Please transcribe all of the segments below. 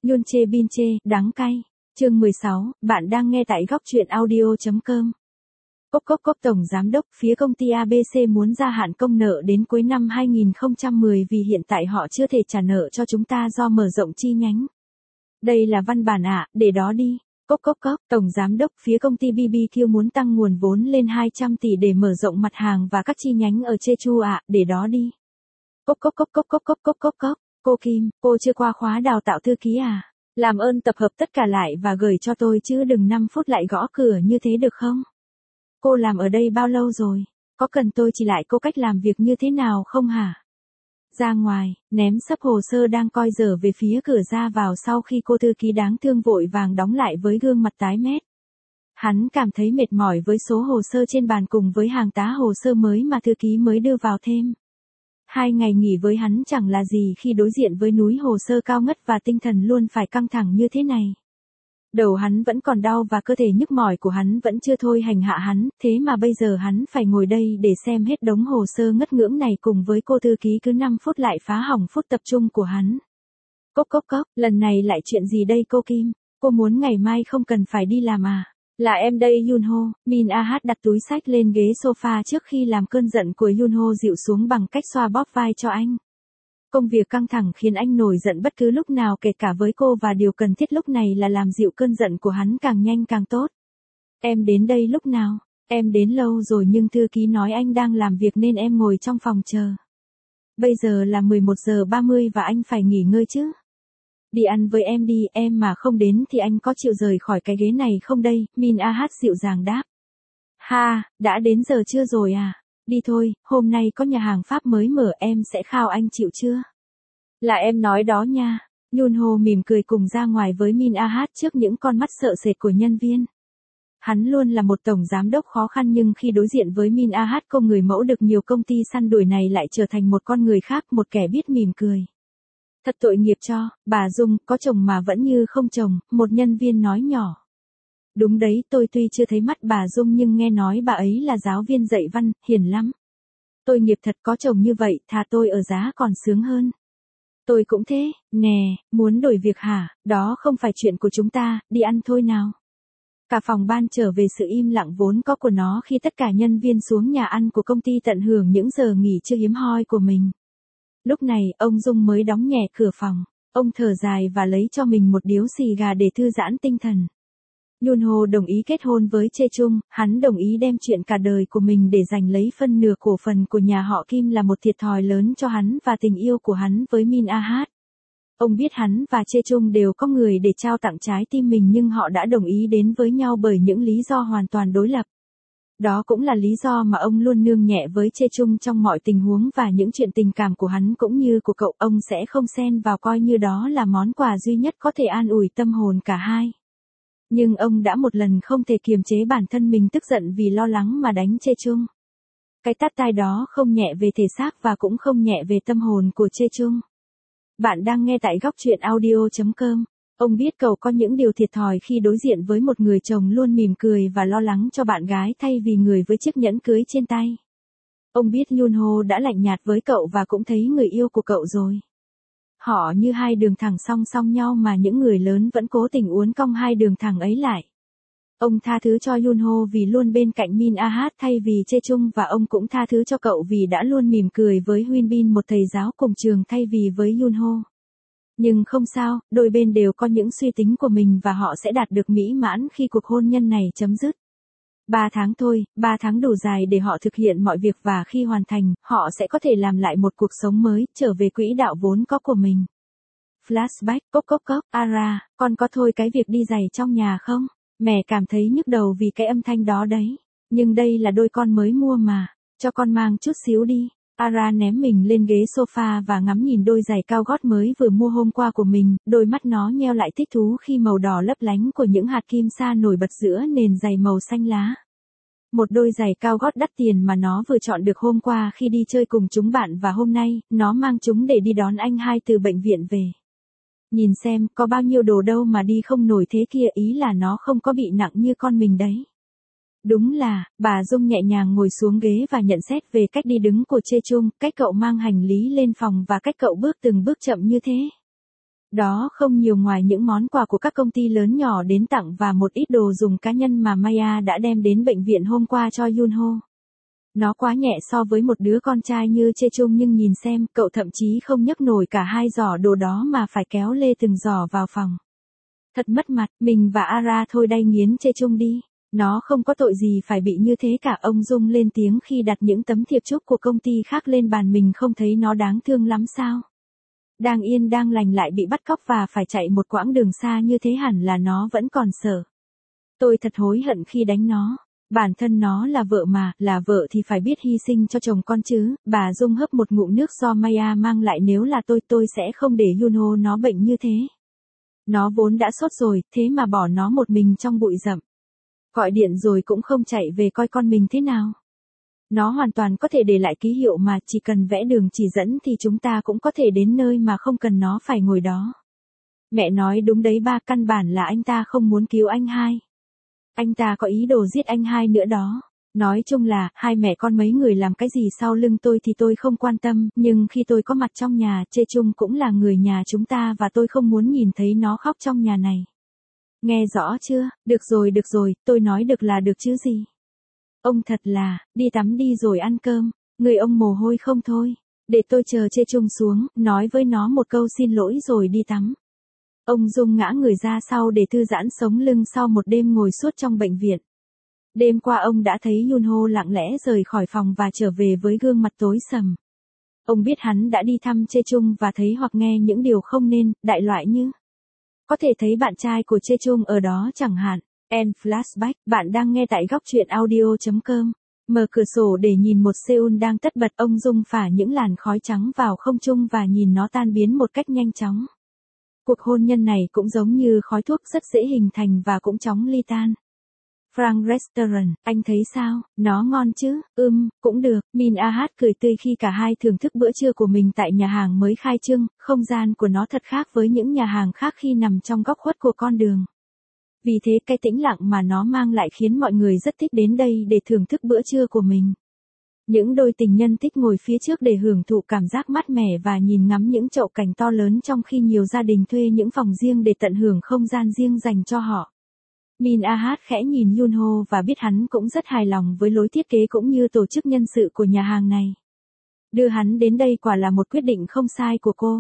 Yun chê bin chê, đắng cay. Chương 16, bạn đang nghe tại góc truyện audio.com. Cốc cốc cốc tổng giám đốc, phía công ty ABC muốn gia hạn công nợ đến cuối năm 2010 vì hiện tại họ chưa thể trả nợ cho chúng ta do mở rộng chi nhánh. Đây là văn bản ạ, để đó đi. Cốc cốc cốc, tổng giám đốc, phía công ty BBQ muốn tăng nguồn vốn lên 200 tỷ để mở rộng mặt hàng và các chi nhánh ở Jeju ạ, để đó đi. Cốc cốc cốc cốc cốc cốc cốc cốc cốc. Cô Kim, cô chưa qua khóa đào tạo thư ký à? Làm ơn tập hợp tất cả lại và gửi cho tôi chứ đừng 5 phút lại gõ cửa như thế được không? Cô làm ở đây bao lâu rồi? Có cần tôi chỉ lại cô cách làm việc như thế nào không hả? Ra ngoài, ném sấp hồ sơ đang coi dở về phía cửa ra vào sau khi cô thư ký đáng thương vội vàng đóng lại với gương mặt tái mét. Hắn cảm thấy mệt mỏi với số hồ sơ trên bàn cùng với hàng tá hồ sơ mới mà thư ký mới đưa vào thêm. 2 ngày nghỉ với hắn chẳng là gì khi đối diện với núi hồ sơ cao ngất và tinh thần luôn phải căng thẳng như thế này. Đầu hắn vẫn còn đau và cơ thể nhức mỏi của hắn vẫn chưa thôi hành hạ hắn, thế mà bây giờ hắn phải ngồi đây để xem hết đống hồ sơ ngất ngưỡng này cùng với cô thư ký cứ 5 phút lại phá hỏng phút tập trung của hắn. Cốc cốc cốc, lần này lại chuyện gì đây cô Kim? Cô muốn ngày mai không cần phải đi làm à? Là em đây Yunho. Min Ah đặt túi sách lên ghế sofa trước khi làm cơn giận của Yunho dịu xuống bằng cách xoa bóp vai cho anh. Công việc căng thẳng khiến anh nổi giận bất cứ lúc nào kể cả với cô và điều cần thiết lúc này là làm dịu cơn giận của hắn càng nhanh càng tốt. Em đến đây lúc nào? Em đến lâu rồi nhưng thư ký nói anh đang làm việc nên em ngồi trong phòng chờ. Bây giờ là 11:30 và anh phải nghỉ ngơi chứ. Đi ăn với em đi, em mà không đến thì anh có chịu rời khỏi cái ghế này không đây? Min Ah dịu dàng đáp. Ha, đã đến giờ chưa rồi à? Đi thôi, hôm nay có nhà hàng Pháp mới mở em sẽ khao anh chịu chưa? Là em nói đó nha. Yunho mỉm cười cùng ra ngoài với Min Ah trước những con mắt sợ sệt của nhân viên. Hắn luôn là một tổng giám đốc khó khăn nhưng khi đối diện với Min Ah cô người mẫu được nhiều công ty săn đuổi này lại trở thành một con người khác, một kẻ biết mỉm cười. Thật tội nghiệp cho, bà Dung, có chồng mà vẫn như không chồng, một nhân viên nói nhỏ. Đúng đấy, tôi tuy chưa thấy mắt bà Dung nhưng nghe nói bà ấy là giáo viên dạy văn, hiền lắm. Tôi nghiệp thật, có chồng như vậy, thà tôi ở giá còn sướng hơn. Tôi cũng thế, nè, muốn đổi việc hả? Đó không phải chuyện của chúng ta, đi ăn thôi nào. Cả phòng ban trở về sự im lặng vốn có của nó khi tất cả nhân viên xuống nhà ăn của công ty tận hưởng những giờ nghỉ trưa hiếm hoi của mình. Lúc này, ông Dung mới đóng nhẹ cửa phòng. Ông thở dài và lấy cho mình một điếu xì gà để thư giãn tinh thần. Yunho đồng ý kết hôn với Jae-chung, hắn đồng ý đem chuyện cả đời của mình để giành lấy phân nửa cổ phần của nhà họ Kim là một thiệt thòi lớn cho hắn và tình yêu của hắn với Min Ah. Ông biết hắn và Jae-chung đều có người để trao tặng trái tim mình nhưng họ đã đồng ý đến với nhau bởi những lý do hoàn toàn đối lập. Đó cũng là lý do mà ông luôn nương nhẹ với Jae-chung trong mọi tình huống và những chuyện tình cảm của hắn cũng như của cậu, ông sẽ không xen vào coi như đó là món quà duy nhất có thể an ủi tâm hồn cả hai. Nhưng ông đã một lần không thể kiềm chế bản thân mình tức giận vì lo lắng mà đánh Jae-chung. Cái tát tai đó không nhẹ về thể xác và cũng không nhẹ về tâm hồn của Jae-chung. Bạn đang nghe tại góc truyện audio.com. Ông biết cậu có những điều thiệt thòi khi đối diện với một người chồng luôn mỉm cười và lo lắng cho bạn gái thay vì người với chiếc nhẫn cưới trên tay. Ông biết Yunho đã lạnh nhạt với cậu và cũng thấy người yêu của cậu rồi. Họ như hai đường thẳng song song nhau mà những người lớn vẫn cố tình uốn cong hai đường thẳng ấy lại. Ông tha thứ cho Yunho vì luôn bên cạnh Min Ah thay vì Jae-chung và ông cũng tha thứ cho cậu vì đã luôn mỉm cười với Hyun Bin một thầy giáo cùng trường thay vì với Yunho. Nhưng không sao, đôi bên đều có những suy tính của mình và họ sẽ đạt được mỹ mãn khi cuộc hôn nhân này chấm dứt. 3 tháng thôi, 3 tháng đủ dài để họ thực hiện mọi việc và khi hoàn thành, họ sẽ có thể làm lại một cuộc sống mới, trở về quỹ đạo vốn có của mình. Flashback, cốc cốc cốc, Ara, con có thôi cái việc đi giày trong nhà không? Mẹ cảm thấy nhức đầu vì cái âm thanh đó đấy. Nhưng đây là đôi con mới mua mà, cho con mang chút xíu đi. Ara ném mình lên ghế sofa và ngắm nhìn đôi giày cao gót mới vừa mua hôm qua của mình, đôi mắt nó nheo lại thích thú khi màu đỏ lấp lánh của những hạt kim sa nổi bật giữa nền giày màu xanh lá. Một đôi giày cao gót đắt tiền mà nó vừa chọn được hôm qua khi đi chơi cùng chúng bạn và hôm nay, nó mang chúng để đi đón anh hai từ bệnh viện về. Nhìn xem, có bao nhiêu đồ đâu mà đi không nổi thế kia, ý là nó không có bị nặng như con mình đấy. Đúng là, bà Dung nhẹ nhàng ngồi xuống ghế và nhận xét về cách đi đứng của Jae-chung, cách cậu mang hành lý lên phòng và cách cậu bước từng bước chậm như thế. Đó không nhiều ngoài những món quà của các công ty lớn nhỏ đến tặng và một ít đồ dùng cá nhân mà Maya đã đem đến bệnh viện hôm qua cho Yunho. Nó quá nhẹ so với một đứa con trai như Chechung nhưng nhìn xem, cậu thậm chí không nhấc nổi cả 2 giỏ đồ đó mà phải kéo lê từng giỏ vào phòng. Thật mất mặt, mình và Ara thôi đay nghiến Chechung đi. Nó không có tội gì phải bị như thế cả. Ông Dung lên tiếng khi đặt những tấm thiệp chúc của công ty khác lên bàn. Mình không thấy nó đáng thương lắm sao? Đang yên đang lành lại bị bắt cóc và phải chạy một quãng đường xa như thế, hẳn là nó vẫn còn sợ. Tôi thật hối hận khi đánh nó. Bản thân nó là vợ mà, là vợ thì phải biết hy sinh cho chồng con chứ. Bà Dung hớp một ngụm nước do Maya mang lại. Nếu là tôi sẽ không để Yunho nó bệnh như thế. Nó vốn đã sốt rồi, thế mà bỏ nó một mình trong bụi rậm. Gọi điện rồi cũng không chạy về coi con mình thế nào. Nó hoàn toàn có thể để lại ký hiệu mà, chỉ cần vẽ đường chỉ dẫn thì chúng ta cũng có thể đến nơi mà không cần nó phải ngồi đó. Mẹ nói đúng đấy ba, căn bản là anh ta không muốn cứu anh hai. Anh ta có ý đồ giết anh hai nữa đó. Nói chung là, hai mẹ con mấy người làm cái gì sau lưng tôi thì tôi không quan tâm, nhưng khi tôi có mặt trong nhà, Chechung cũng là người nhà chúng ta và tôi không muốn nhìn thấy nó khóc trong nhà này. Nghe rõ chưa? Được rồi, tôi nói được là được chứ gì. Ông thật là, đi tắm đi rồi ăn cơm, người ông mồ hôi không thôi. Để tôi chờ Chechung xuống, nói với nó một câu xin lỗi rồi đi tắm. Ông Dung ngã người ra sau để thư giãn sống lưng sau một đêm ngồi suốt trong bệnh viện. Đêm qua ông đã thấy Yunho lặng lẽ rời khỏi phòng và trở về với gương mặt tối sầm. Ông biết hắn đã đi thăm Chechung và thấy hoặc nghe những điều không nên, đại loại như có thể thấy bạn trai của Chechung ở đó chẳng hạn. End flashback, bạn đang nghe tại góc truyện audio.com. Mở cửa sổ để nhìn một Seoul đang tất bật. Ông Dung phả những làn khói trắng vào không trung và nhìn nó tan biến một cách nhanh chóng. Cuộc hôn nhân này cũng giống như khói thuốc, rất dễ hình thành và cũng chóng ly tan. Frank Restaurant, anh thấy sao? Nó ngon chứ? Cũng được. Min Ah cười tươi khi cả hai thưởng thức bữa trưa của mình tại nhà hàng mới khai trương. Không gian của nó thật khác với những nhà hàng khác khi nằm trong góc khuất của con đường. Vì thế cái tĩnh lặng mà nó mang lại khiến mọi người rất thích đến đây để thưởng thức bữa trưa của mình. Những đôi tình nhân thích ngồi phía trước để hưởng thụ cảm giác mát mẻ và nhìn ngắm những chậu cảnh to lớn, trong khi nhiều gia đình thuê những phòng riêng để tận hưởng không gian riêng dành cho họ. Min Ah khẽ nhìn Yunho và biết hắn cũng rất hài lòng với lối thiết kế cũng như tổ chức nhân sự của nhà hàng này. Đưa hắn đến đây quả là một quyết định không sai của cô.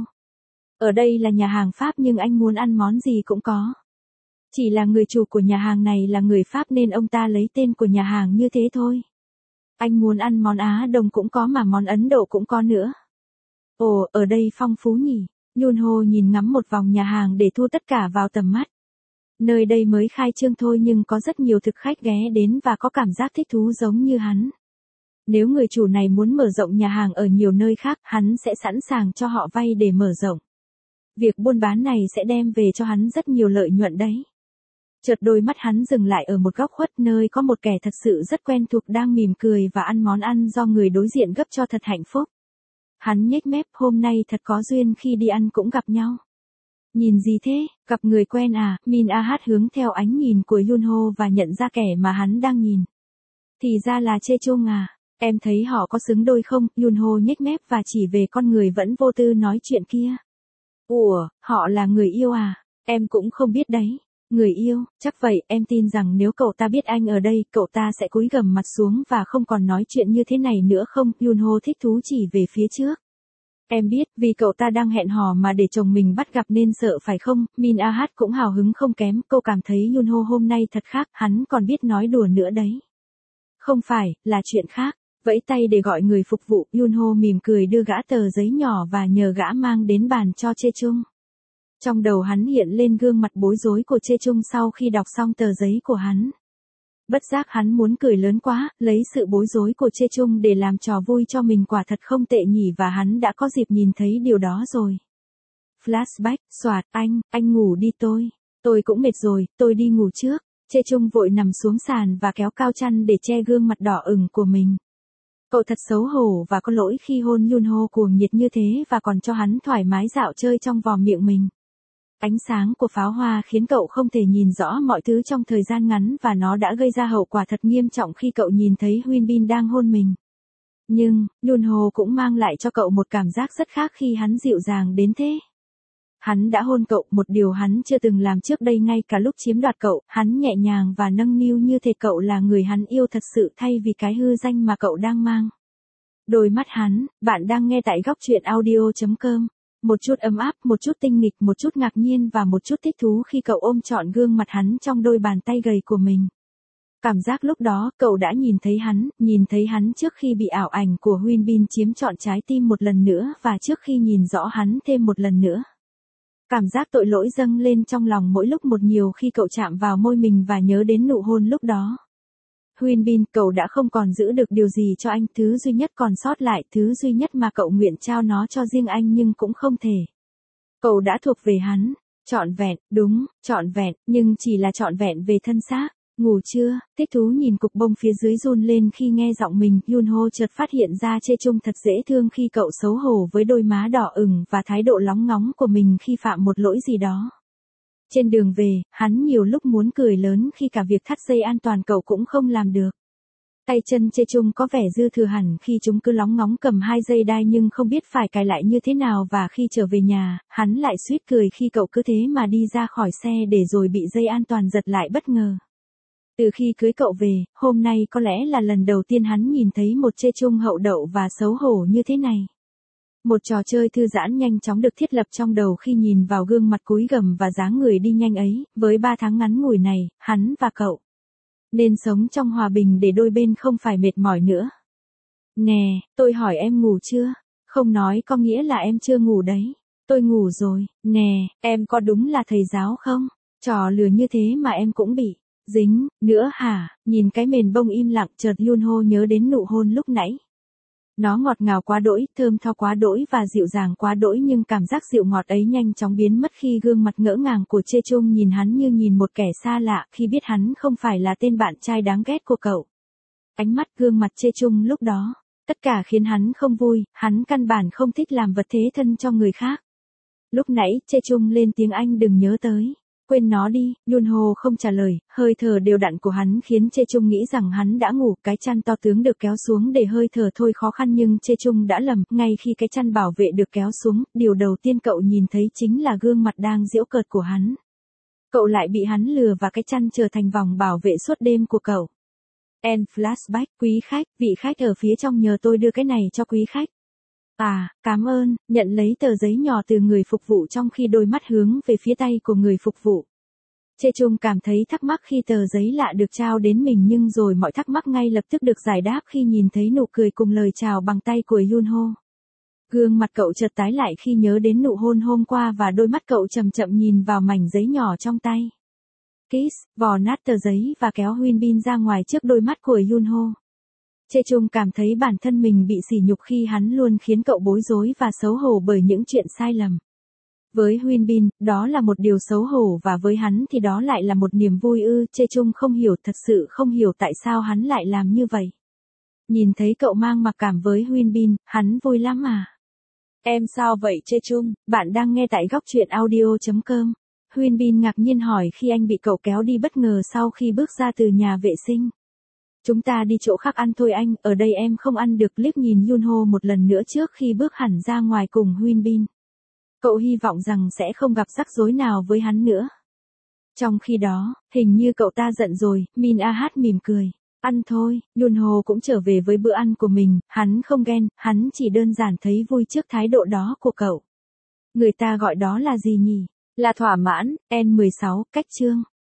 Ở đây là nhà hàng Pháp nhưng anh muốn ăn món gì cũng có. Chỉ là người chủ của nhà hàng này là người Pháp nên ông ta lấy tên của nhà hàng như thế thôi. Anh muốn ăn món Á Đông cũng có mà món Ấn Độ cũng có nữa. Ồ, ở đây phong phú nhỉ. Yunho nhìn ngắm một vòng nhà hàng để thu tất cả vào tầm mắt. Nơi đây mới khai trương thôi nhưng có rất nhiều thực khách ghé đến và có cảm giác thích thú giống như hắn. Nếu người chủ này muốn mở rộng nhà hàng ở nhiều nơi khác, hắn sẽ sẵn sàng cho họ vay để mở rộng. Việc buôn bán này sẽ đem về cho hắn rất nhiều lợi nhuận đấy. Chợt đôi mắt hắn dừng lại ở một góc khuất nơi có một kẻ thật sự rất quen thuộc đang mỉm cười và ăn món ăn do người đối diện gấp cho thật hạnh phúc. Hắn nhếch mép, hôm nay thật có duyên khi đi ăn cũng gặp nhau. Nhìn gì thế, gặp người quen à? Min Ah hướng theo ánh nhìn của Yunho và nhận ra kẻ mà hắn đang nhìn. Thì ra là Chechung à, em thấy họ có xứng đôi không? Yunho nhếch mép và chỉ về con người vẫn vô tư nói chuyện kia. Ủa, họ là người yêu à? Em cũng không biết đấy. Người yêu, chắc vậy, em tin rằng nếu cậu ta biết anh ở đây, cậu ta sẽ cúi gằm mặt xuống và không còn nói chuyện như thế này nữa không? Yunho thích thú chỉ về phía trước. Em biết, vì cậu ta đang hẹn hò mà để chồng mình bắt gặp nên sợ phải không? Min Ah cũng hào hứng không kém, cô cảm thấy Yunho hôm nay thật khác, hắn còn biết nói đùa nữa đấy. Không phải, là chuyện khác. Vẫy tay để gọi người phục vụ, Yunho mỉm cười đưa gã tờ giấy nhỏ và nhờ gã mang đến bàn cho Chechung. Trong đầu hắn hiện lên gương mặt bối rối của Chechung sau khi đọc xong tờ giấy của hắn. Bất giác hắn muốn cười lớn quá, lấy sự bối rối của Chechung để làm trò vui cho mình quả thật không tệ nhỉ, và hắn đã có dịp nhìn thấy điều đó rồi. Flashback, soạt, anh ngủ đi tôi cũng mệt rồi, tôi đi ngủ trước. Chechung vội nằm xuống sàn và kéo cao chăn để che gương mặt đỏ ửng của mình. Cậu thật xấu hổ và có lỗi khi hôn Yunho cuồng nhiệt như thế và còn cho hắn thoải mái dạo chơi trong vòm miệng mình. Ánh sáng của pháo hoa khiến cậu không thể nhìn rõ mọi thứ trong thời gian ngắn và nó đã gây ra hậu quả thật nghiêm trọng khi cậu nhìn thấy Huyên Bin đang hôn mình. Nhưng, Yunho cũng mang lại cho cậu một cảm giác rất khác khi hắn dịu dàng đến thế. Hắn đã hôn cậu, một điều hắn chưa từng làm trước đây, ngay cả lúc chiếm đoạt cậu, hắn nhẹ nhàng và nâng niu như thể cậu là người hắn yêu thật sự thay vì cái hư danh mà cậu đang mang. Đôi mắt hắn, bạn đang nghe tại góc truyện audio.com. Một chút ấm áp, một chút tinh nghịch, một chút ngạc nhiên và một chút thích thú khi cậu ôm trọn gương mặt hắn trong đôi bàn tay gầy của mình. Cảm giác lúc đó, cậu đã nhìn thấy hắn trước khi bị ảo ảnh của Huyên Bin chiếm trọn trái tim một lần nữa và trước khi nhìn rõ hắn thêm một lần nữa. Cảm giác tội lỗi dâng lên trong lòng mỗi lúc một nhiều khi cậu chạm vào môi mình và nhớ đến nụ hôn lúc đó. Huyên Bin, cậu đã không còn giữ được điều gì cho anh, thứ duy nhất còn sót lại, thứ duy nhất mà cậu nguyện trao nó cho riêng anh nhưng cũng không thể. Cậu đã thuộc về hắn, trọn vẹn, đúng, trọn vẹn, nhưng chỉ là trọn vẹn về thân xác. Ngủ chưa? Thích thú nhìn cục bông phía dưới run lên khi nghe giọng mình, Yunho chợt phát hiện ra Chê Chung thật dễ thương khi cậu xấu hổ với đôi má đỏ ửng và thái độ lóng ngóng của mình khi phạm một lỗi gì đó. Trên đường về, hắn nhiều lúc muốn cười lớn khi cả việc thắt dây an toàn cậu cũng không làm được. Tay chân Chê Chung có vẻ dư thừa hẳn khi chúng cứ lóng ngóng cầm 2 dây đai nhưng không biết phải cài lại như thế nào, và khi trở về nhà, hắn lại suýt cười khi cậu cứ thế mà đi ra khỏi xe để rồi bị dây an toàn giật lại bất ngờ. Từ khi cưới cậu về, hôm nay có lẽ là lần đầu tiên hắn nhìn thấy một Chê Chung hậu đậu và xấu hổ như thế này. Một trò chơi thư giãn nhanh chóng được thiết lập trong đầu khi nhìn vào gương mặt cúi gằm và dáng người đi nhanh ấy, với 3 tháng ngắn ngủi này, hắn và cậu nên sống trong hòa bình để đôi bên không phải mệt mỏi nữa. Nè, tôi hỏi em ngủ chưa? Không nói có nghĩa là em chưa ngủ đấy. Tôi ngủ rồi. Nè, em có đúng là thầy giáo không? Trò lừa như thế mà em cũng bị dính nữa hả? Nhìn cái mền bông im lặng, chợt Yunho nhớ đến nụ hôn lúc nãy. Nó ngọt ngào quá đỗi, thơm tho quá đỗi và dịu dàng quá đỗi, nhưng cảm giác dịu ngọt ấy nhanh chóng biến mất khi gương mặt ngỡ ngàng của Chê Chung nhìn hắn như nhìn một kẻ xa lạ, khi biết hắn không phải là tên bạn trai đáng ghét của cậu. Ánh mắt, gương mặt Chê Chung lúc đó, tất cả khiến hắn không vui, hắn căn bản không thích làm vật thế thân cho người khác. Lúc nãy, Chê Chung lên tiếng, anh đừng nhớ tới. Quên nó đi, Yunho không trả lời, hơi thở đều đặn của hắn khiến Chê Chung nghĩ rằng hắn đã ngủ, cái chăn to tướng được kéo xuống để hơi thở thôi khó khăn nhưng Chê Chung đã lầm, ngay khi cái chăn bảo vệ được kéo xuống, điều đầu tiên cậu nhìn thấy chính là gương mặt đang giễu cợt của hắn. Cậu lại bị hắn lừa và cái chăn trở thành vòng bảo vệ suốt đêm của cậu. End flashback, quý khách, vị khách ở phía trong nhờ tôi đưa cái này cho quý khách. À, cảm ơn, nhận lấy tờ giấy nhỏ từ người phục vụ trong khi đôi mắt hướng về phía tay của người phục vụ. Chê Chung cảm thấy thắc mắc khi tờ giấy lạ được trao đến mình, nhưng rồi mọi thắc mắc ngay lập tức được giải đáp khi nhìn thấy nụ cười cùng lời chào bằng tay của Yunho. Gương mặt cậu chợt tái lại khi nhớ đến nụ hôn hôm qua và đôi mắt cậu chậm chậm nhìn vào mảnh giấy nhỏ trong tay. Kiss, vò nát tờ giấy và kéo Huyên Bin ra ngoài trước đôi mắt của Yunho. Chê Chung cảm thấy bản thân mình bị sỉ nhục khi hắn luôn khiến cậu bối rối và xấu hổ bởi những chuyện sai lầm. Với Huyên Bin, đó là một điều xấu hổ và với hắn thì đó lại là một niềm vui ư. Chê Chung không hiểu, thật sự không hiểu tại sao hắn lại làm như vậy. Nhìn thấy cậu mang mặc cảm với Huyên Bin, hắn vui lắm à? Em sao vậy Chê Chung? Bạn đang nghe tại góc truyện audio.com. Huyên Bin ngạc nhiên hỏi khi anh bị cậu kéo đi bất ngờ sau khi bước ra từ nhà vệ sinh. Chúng ta đi chỗ khác ăn thôi anh, ở đây em không ăn được. Liếc nhìn Yunho một lần nữa trước khi bước hẳn ra ngoài cùng Huyên Bin. Cậu hy vọng rằng sẽ không gặp rắc rối nào với hắn nữa. Trong khi đó, hình như cậu ta giận rồi, Min Ah mỉm cười. Ăn thôi, Yunho cũng trở về với bữa ăn của mình, hắn không ghen, hắn chỉ đơn giản thấy vui trước thái độ đó của cậu. Người ta gọi đó là gì nhỉ? Là thỏa mãn. N16, cách chương.